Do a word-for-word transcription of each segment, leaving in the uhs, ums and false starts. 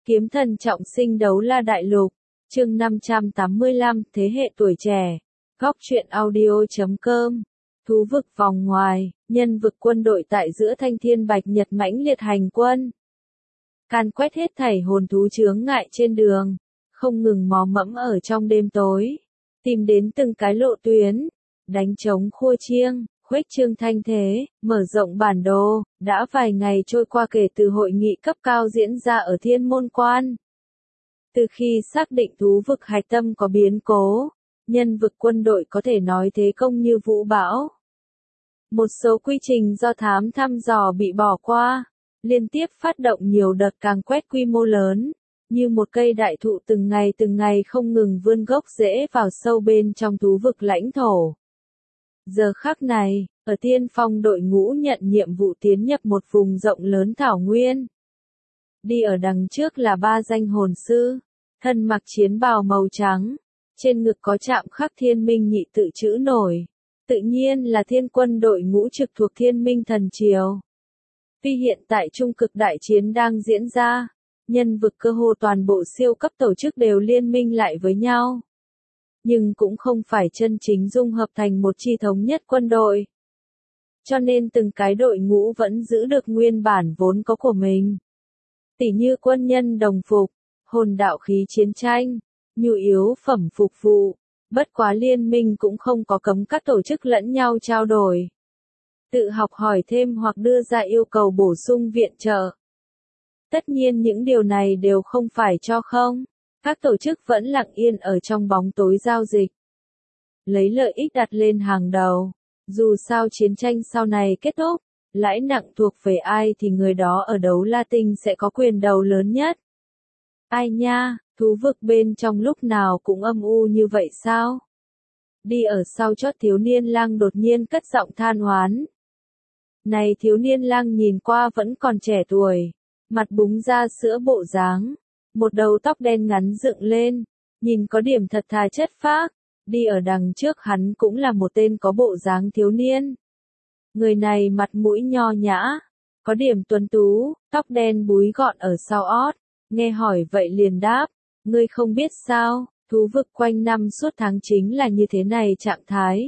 Kiếm thần trọng sinh đấu la đại lục, chương năm trăm tám mươi lăm, thế hệ tuổi trẻ. Góc truyện audio chấm com. Thú vực vòng ngoài, nhân vực quân đội tại giữa thanh thiên bạch nhật mãnh liệt hành quân. Can quét hết thảy hồn thú chướng ngại trên đường, không ngừng mò mẫm ở trong đêm tối, tìm đến từng cái lộ tuyến, đánh trống khua chiêng, khuếch trương thanh thế, mở rộng bản đồ. Đã vài ngày trôi qua kể từ hội nghị cấp cao diễn ra ở Thiên Môn Quan. Từ khi xác định thú vực hạch tâm có biến cố, nhân vực quân đội có thể nói thế công như vũ bão. Một số quy trình do thám thăm dò bị bỏ qua, liên tiếp phát động nhiều đợt càng quét quy mô lớn, như một cây đại thụ từng ngày từng ngày không ngừng vươn gốc rễ vào sâu bên trong thú vực lãnh thổ. Giờ khắc này, ở tiên phong đội ngũ nhận nhiệm vụ tiến nhập một vùng rộng lớn thảo nguyên. Đi ở đằng trước là ba danh hồn sư, thân mặc chiến bào màu trắng, trên ngực có chạm khắc thiên minh nhị tự chữ nổi, tự nhiên là thiên quân đội ngũ trực thuộc thiên minh thần triều. Tuy hiện tại trung cực đại chiến đang diễn ra, nhân vực cơ hồ toàn bộ siêu cấp tổ chức đều liên minh lại với nhau, nhưng cũng không phải chân chính dung hợp thành một chi thống nhất quân đội. Cho nên từng cái đội ngũ vẫn giữ được nguyên bản vốn có của mình. Tỉ như quân nhân đồng phục, hồn đạo khí chiến tranh, nhu yếu phẩm phục vụ, bất quá liên minh cũng không có cấm các tổ chức lẫn nhau trao đổi. Tự học hỏi thêm hoặc đưa ra yêu cầu bổ sung viện trợ. Tất nhiên những điều này đều không phải cho không. Các tổ chức vẫn lặng yên ở trong bóng tối giao dịch. Lấy lợi ích đặt lên hàng đầu. Dù sao chiến tranh sau này kết thúc, lãi nặng thuộc về ai thì người đó ở đấu la tinh sẽ có quyền đầu lớn nhất. Ai nha, thú vực bên trong lúc nào cũng âm u như vậy sao? Đi ở sau chót thiếu niên lang đột nhiên cất giọng than oán. Này thiếu niên lang nhìn qua vẫn còn trẻ tuổi, mặt búng ra sữa bộ dáng. Một đầu tóc đen ngắn dựng lên, nhìn có điểm thật thà chất phác, đi ở đằng trước hắn cũng là một tên có bộ dáng thiếu niên. Người này mặt mũi nho nhã, có điểm tuấn tú, tóc đen búi gọn ở sau ót, nghe hỏi vậy liền đáp, ngươi không biết sao, thú vực quanh năm suốt tháng chính là như thế này trạng thái.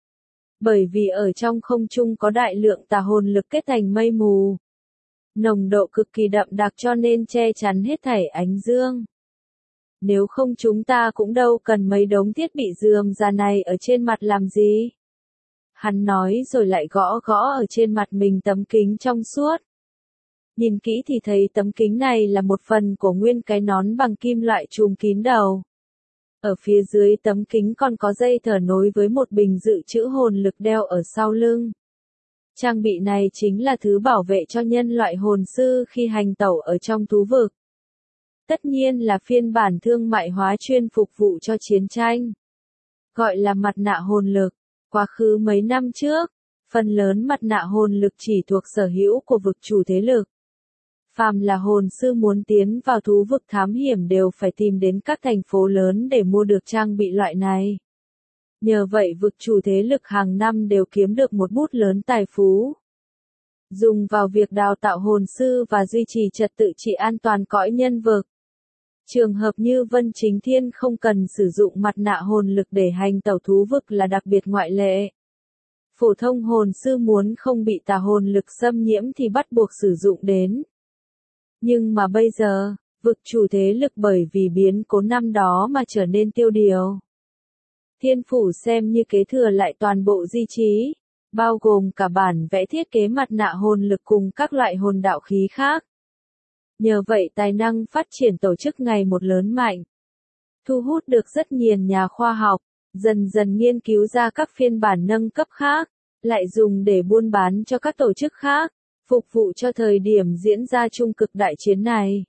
Bởi vì ở trong không trung có đại lượng tà hồn lực kết thành mây mù. Nồng độ cực kỳ đậm đặc cho nên che chắn hết thảy ánh dương. Nếu không chúng ta cũng đâu cần mấy đống thiết bị rườm rà này ở trên mặt làm gì. Hắn nói rồi lại gõ gõ ở trên mặt mình tấm kính trong suốt. Nhìn kỹ thì thấy tấm kính này là một phần của nguyên cái nón bằng kim loại trùm kín đầu. Ở phía dưới tấm kính còn có dây thở nối với một bình dự trữ hồn lực đeo ở sau lưng. Trang bị này chính là thứ bảo vệ cho nhân loại hồn sư khi hành tẩu ở trong thú vực. Tất nhiên là phiên bản thương mại hóa chuyên phục vụ cho chiến tranh. Gọi là mặt nạ hồn lực. Quá khứ mấy năm trước, phần lớn mặt nạ hồn lực chỉ thuộc sở hữu của vực chủ thế lực. Phàm là hồn sư muốn tiến vào thú vực thám hiểm đều phải tìm đến các thành phố lớn để mua được trang bị loại này. Nhờ vậy vực chủ thế lực hàng năm đều kiếm được một bút lớn tài phú. Dùng vào việc đào tạo hồn sư và duy trì trật tự trị an toàn cõi nhân vực. Trường hợp như Vân Chính Thiên không cần sử dụng mặt nạ hồn lực để hành tẩu thú vực là đặc biệt ngoại lệ. Phổ thông hồn sư muốn không bị tà hồn lực xâm nhiễm thì bắt buộc sử dụng đến. Nhưng mà bây giờ, vực chủ thế lực bởi vì biến cố năm đó mà trở nên tiêu điều. Thiên phủ xem như kế thừa lại toàn bộ di trí, bao gồm cả bản vẽ thiết kế mặt nạ hồn lực cùng các loại hồn đạo khí khác. Nhờ vậy tài năng phát triển tổ chức ngày một lớn mạnh, thu hút được rất nhiều nhà khoa học, dần dần nghiên cứu ra các phiên bản nâng cấp khác, lại dùng để buôn bán cho các tổ chức khác, phục vụ cho thời điểm diễn ra trung cực đại chiến này.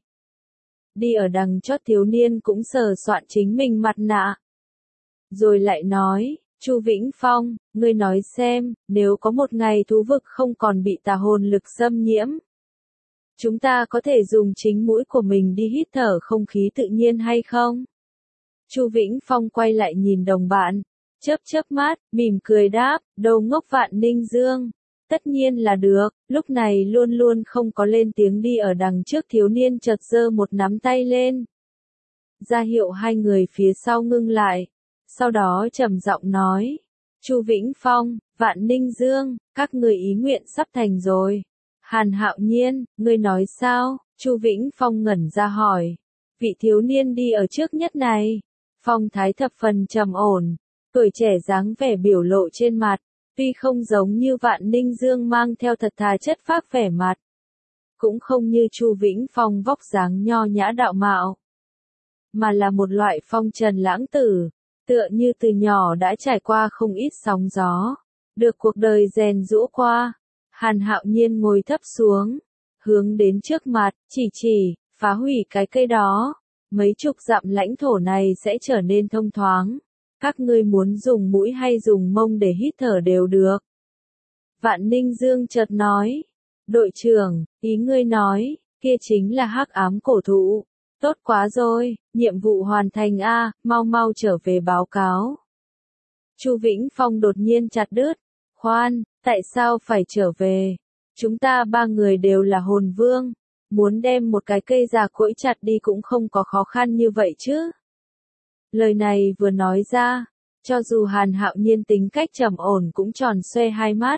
Đi ở đằng chót thiếu niên cũng sờ soạn chính mình mặt nạ. Rồi lại nói, Chu Vĩnh Phong, ngươi nói xem, nếu có một ngày thú vực không còn bị tà hồn lực xâm nhiễm, chúng ta có thể dùng chính mũi của mình đi hít thở không khí tự nhiên hay không? Chu Vĩnh Phong quay lại nhìn đồng bạn, chớp chớp mắt, mỉm cười đáp, đầu ngốc Vạn Ninh Dương, Tất nhiên là được, lúc này luôn luôn không có lên tiếng đi ở đằng trước thiếu niên chợt giơ một nắm tay lên. Ra hiệu hai người phía sau ngưng lại. Sau đó trầm giọng nói. Chu Vĩnh Phong, Vạn Ninh Dương, các người ý nguyện sắp thành rồi. Hàn Hạo Nhiên, ngươi nói sao? Chu Vĩnh Phong ngẩn ra hỏi. Vị thiếu niên đi ở trước nhất này. Phong thái thập phần trầm ổn, tuổi trẻ dáng vẻ biểu lộ trên mặt. Tuy không giống như Vạn Ninh Dương mang theo thật thà chất phác vẻ mặt. Cũng không như Chu Vĩnh Phong vóc dáng nho nhã đạo mạo. Mà là một loại phong trần lãng tử, tựa như từ nhỏ đã trải qua không ít sóng gió. Được cuộc đời rèn giũa qua. Hàn Hạo Nhiên ngồi thấp xuống, hướng đến trước mặt, chỉ chỉ, phá hủy cái cây đó. Mấy chục dặm lãnh thổ này sẽ trở nên thông thoáng. Các ngươi muốn dùng mũi hay dùng mông để hít thở đều được. Vạn Ninh Dương chợt nói. Đội trưởng, ý ngươi nói, kia chính là hắc ám cổ thụ. Tốt quá rồi, nhiệm vụ hoàn thành a, mau mau trở về báo cáo. Chu Vĩnh Phong đột nhiên chặt đứt. Khoan, tại sao phải trở về? Chúng ta ba người đều là hồn vương. Muốn đem một cái cây già cỗi chặt đi cũng không có khó khăn như vậy chứ. Lời này vừa nói ra, cho dù Hàn Hạo Nhiên tính cách trầm ổn cũng tròn xoe hai mắt.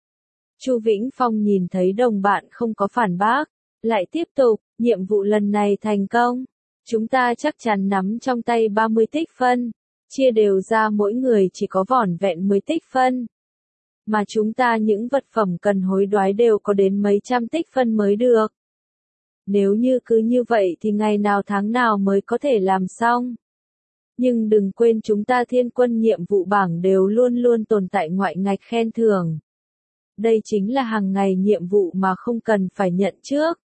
Chu Vĩnh Phong nhìn thấy đồng bạn không có phản bác, lại tiếp tục, nhiệm vụ lần này thành công. Chúng ta chắc chắn nắm trong tay ba mươi tích phân, chia đều ra mỗi người chỉ có vỏn vẹn mười tích phân. Mà chúng ta những vật phẩm cần hối đoái đều có đến mấy trăm tích phân mới được. Nếu như cứ như vậy thì ngày nào tháng nào mới có thể làm xong. Nhưng đừng quên chúng ta thiên quân nhiệm vụ bảng đều luôn luôn tồn tại ngoại ngạch khen thưởng. Đây chính là hàng ngày nhiệm vụ mà không cần phải nhận trước.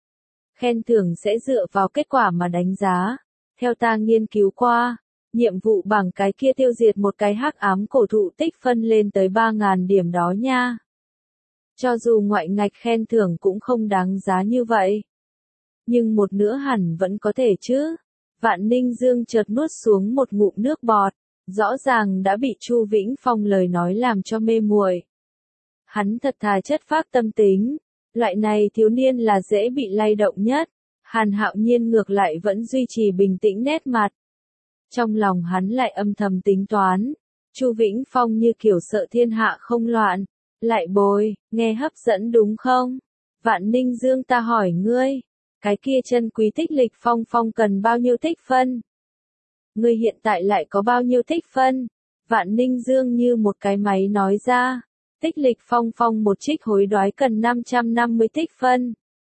Khen thưởng sẽ dựa vào kết quả mà đánh giá. Theo ta nghiên cứu qua, nhiệm vụ bảng cái kia tiêu diệt một cái hắc ám cổ thụ tích phân lên tới ba nghìn điểm đó nha. Cho dù ngoại ngạch khen thưởng cũng không đáng giá như vậy. Nhưng một nữa hẳn vẫn có thể chứ. Vạn Ninh Dương chợt nuốt xuống một ngụm nước bọt, rõ ràng đã bị Chu Vĩnh Phong lời nói làm cho mê muội. Hắn thật thà chất phác tâm tính, loại này thiếu niên là dễ bị lay động nhất. Hàn Hạo Nhiên ngược lại vẫn duy trì bình tĩnh nét mặt. Trong lòng hắn lại âm thầm tính toán, Chu Vĩnh Phong như kiểu sợ thiên hạ không loạn, lại bồi, nghe hấp dẫn đúng không? Vạn Ninh Dương ta hỏi ngươi. Cái kia chân quý tích lịch phong phong cần bao nhiêu tích phân? Ngươi hiện tại lại có bao nhiêu tích phân? Vạn Ninh Dương như một cái máy nói ra. Tích lịch phong phong một trích hối đoái cần năm trăm năm mươi tích phân.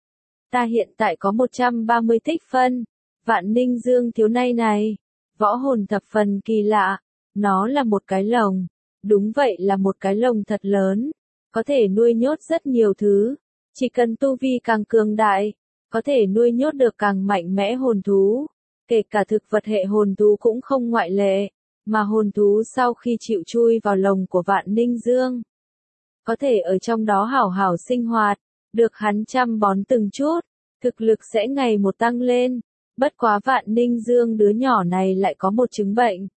Ta hiện tại có một trăm ba mươi tích phân. Vạn Ninh Dương thiếu nay này. Võ hồn thập phần kỳ lạ. Nó là một cái lồng. Đúng vậy là một cái lồng thật lớn. Có thể nuôi nhốt rất nhiều thứ. Chỉ cần tu vi càng cường đại. Có thể nuôi nhốt được càng mạnh mẽ hồn thú, kể cả thực vật hệ hồn thú cũng không ngoại lệ, mà hồn thú sau khi chịu chui vào lồng của Vạn Ninh Dương, có thể ở trong đó hảo hảo sinh hoạt, được hắn chăm bón từng chút, thực lực sẽ ngày một tăng lên. Bất quá Vạn Ninh Dương đứa nhỏ này lại có một chứng bệnh,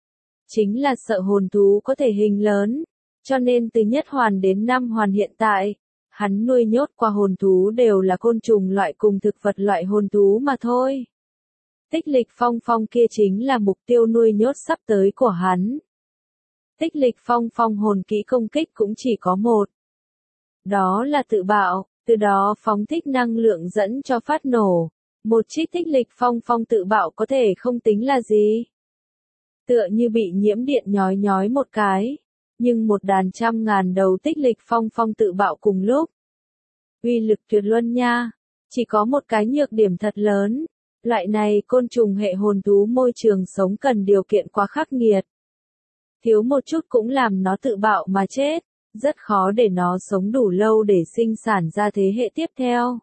chính là sợ hồn thú có thể hình lớn, cho nên từ nhất hoàn đến năm hoàn hiện tại, hắn nuôi nhốt qua hồn thú đều là côn trùng loại cùng thực vật loại hồn thú mà thôi. Tích lịch phong phong kia chính là mục tiêu nuôi nhốt sắp tới của hắn. Tích lịch phong phong hồn kỹ công kích cũng chỉ có một. Đó là tự bạo, từ đó phóng thích năng lượng dẫn cho phát nổ. Một trích tích lịch phong phong tự bạo có thể không tính là gì. Tựa như bị nhiễm điện nhói nhói một cái. Nhưng một đàn trăm ngàn đầu tích lịch phong phong tự bạo cùng lúc. Uy lực tuyệt luân nha. Chỉ có một cái nhược điểm thật lớn. Loại này côn trùng hệ hồn thú môi trường sống cần điều kiện quá khắc nghiệt. Thiếu một chút cũng làm nó tự bạo mà chết. Rất khó để nó sống đủ lâu để sinh sản ra thế hệ tiếp theo.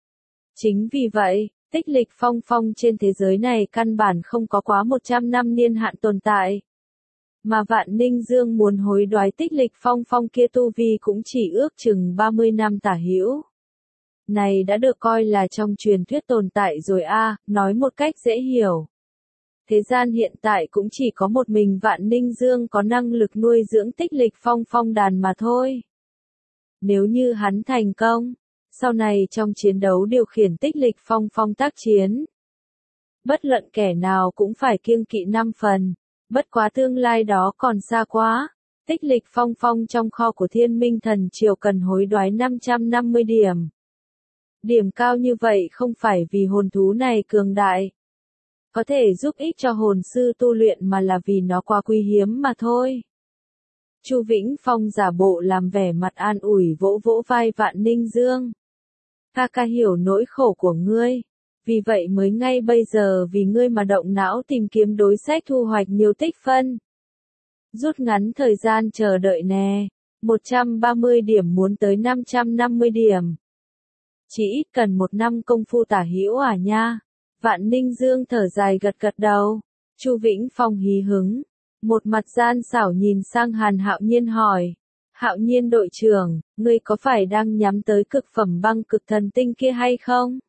Chính vì vậy, tích lịch phong phong trên thế giới này căn bản không có quá một trăm năm niên hạn tồn tại. Mà Vạn Ninh Dương muốn hối đoái tích lịch phong phong kia tu vi cũng chỉ ước chừng ba mươi năm tả hữu. Này đã được coi là trong truyền thuyết tồn tại rồi a, nói một cách dễ hiểu. Thế gian hiện tại cũng chỉ có một mình Vạn Ninh Dương có năng lực nuôi dưỡng tích lịch phong phong đàn mà thôi. Nếu như hắn thành công, sau này trong chiến đấu điều khiển tích lịch phong phong tác chiến, bất luận kẻ nào cũng phải kiêng kỵ năm phần, bất quá tương lai đó còn xa quá. Tích lịch phong phong trong kho của Thiên Minh Thần Triều cần hối đoái năm trăm năm mươi điểm. Điểm cao như vậy không phải vì hồn thú này cường đại, có thể giúp ích cho hồn sư tu luyện, mà là vì nó quá quý hiếm mà thôi. Chu Vĩnh Phong giả bộ làm vẻ mặt an ủi, vỗ vỗ vai Vạn Ninh Dương. Ca ca hiểu nỗi khổ của ngươi, vì vậy mới ngay bây giờ vì ngươi mà động não tìm kiếm đối sách thu hoạch nhiều tích phân. Rút ngắn thời gian chờ đợi nè, một trăm ba mươi điểm muốn tới năm trăm năm mươi điểm. Chỉ ít cần một năm công phu tả hữu à nha. Vạn Ninh Dương thở dài gật gật đầu. Chu Vĩnh Phong hí hứng, một mặt gian xảo nhìn sang Hàn Hạo Nhiên hỏi. Hạo Nhiên đội trưởng, ngươi có phải đang nhắm tới cực phẩm băng cực thần tinh kia hay không?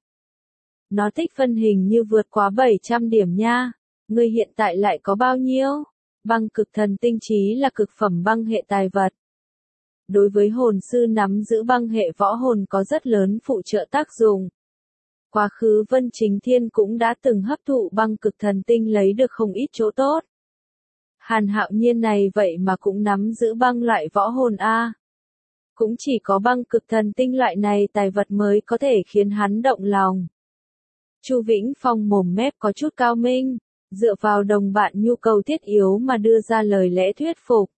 Nó tích phân hình như vượt quá bảy trăm điểm nha. Ngươi hiện tại lại có bao nhiêu? Băng cực thần tinh chí là cực phẩm băng hệ tài vật. Đối với hồn sư nắm giữ băng hệ võ hồn có rất lớn phụ trợ tác dụng. Quá khứ Vân Chính Thiên cũng đã từng hấp thụ băng cực thần tinh lấy được không ít chỗ tốt. Hàn Hạo Nhiên này vậy mà cũng nắm giữ băng loại võ hồn a. Cũng chỉ có băng cực thần tinh loại này tài vật mới có thể khiến hắn động lòng. Chu Vĩnh Phong mồm mép có chút cao minh, dựa vào đồng bạn nhu cầu thiết yếu mà đưa ra lời lẽ thuyết phục.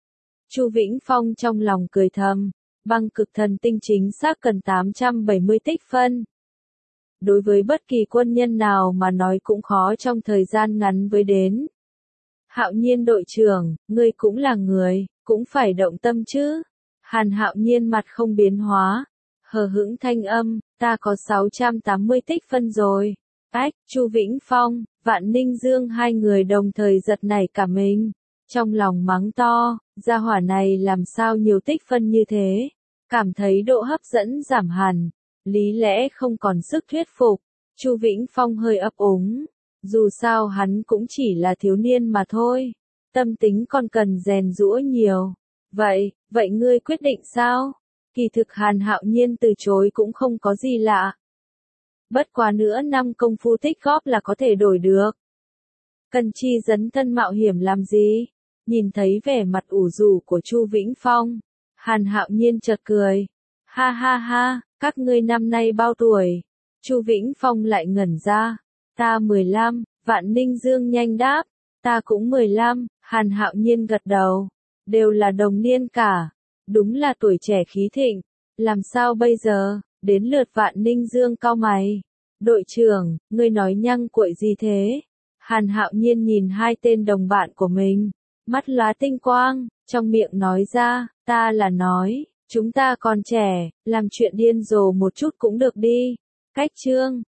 Chu Vĩnh Phong trong lòng cười thầm, băng cực thần tinh chính xác cần tám trăm bảy mươi tích phân. Đối với bất kỳ quân nhân nào mà nói cũng khó trong thời gian ngắn với đến. Hạo Nhiên đội trưởng, ngươi cũng là người, cũng phải động tâm chứ. Hàn Hạo Nhiên mặt không biến hóa, hờ hững thanh âm, ta có sáu trăm tám mươi tích phân rồi. Ách, Chu Vĩnh Phong, Vạn Ninh Dương hai người đồng thời giật nảy cả mình. Trong lòng mắng to, gia hỏa này làm sao nhiều tích phân như thế. Cảm thấy độ hấp dẫn giảm hẳn, lý lẽ không còn sức thuyết phục. Chu Vĩnh Phong hơi ấp úng. Dù sao hắn cũng chỉ là thiếu niên mà thôi. Tâm tính còn cần rèn giũa nhiều. Vậy, vậy ngươi quyết định sao? Kỳ thực Hàn Hạo Nhiên từ chối cũng không có gì lạ. Bất quá nữa năm công phu tích góp là có thể đổi được. Cần chi dấn thân mạo hiểm làm gì? Nhìn thấy vẻ mặt ủ rũ của Chu Vĩnh Phong, Hàn Hạo Nhiên chợt cười. Ha ha ha, các ngươi năm nay bao tuổi? Chu Vĩnh Phong lại ngẩn ra. Ta mười lăm, Vạn Ninh Dương nhanh đáp. Ta cũng mười lăm, Hàn Hạo Nhiên gật đầu. Đều là đồng niên cả. Đúng là tuổi trẻ khí thịnh. Làm sao bây giờ? Đến lượt Vạn Ninh Dương cau mày. Đội trưởng, ngươi nói nhăng cuội gì thế? Hàn Hạo Nhiên nhìn hai tên đồng bạn của mình. Mắt lóa tinh quang, trong miệng nói ra, ta là nói, chúng ta còn trẻ, làm chuyện điên rồ một chút cũng được đi. Cách chương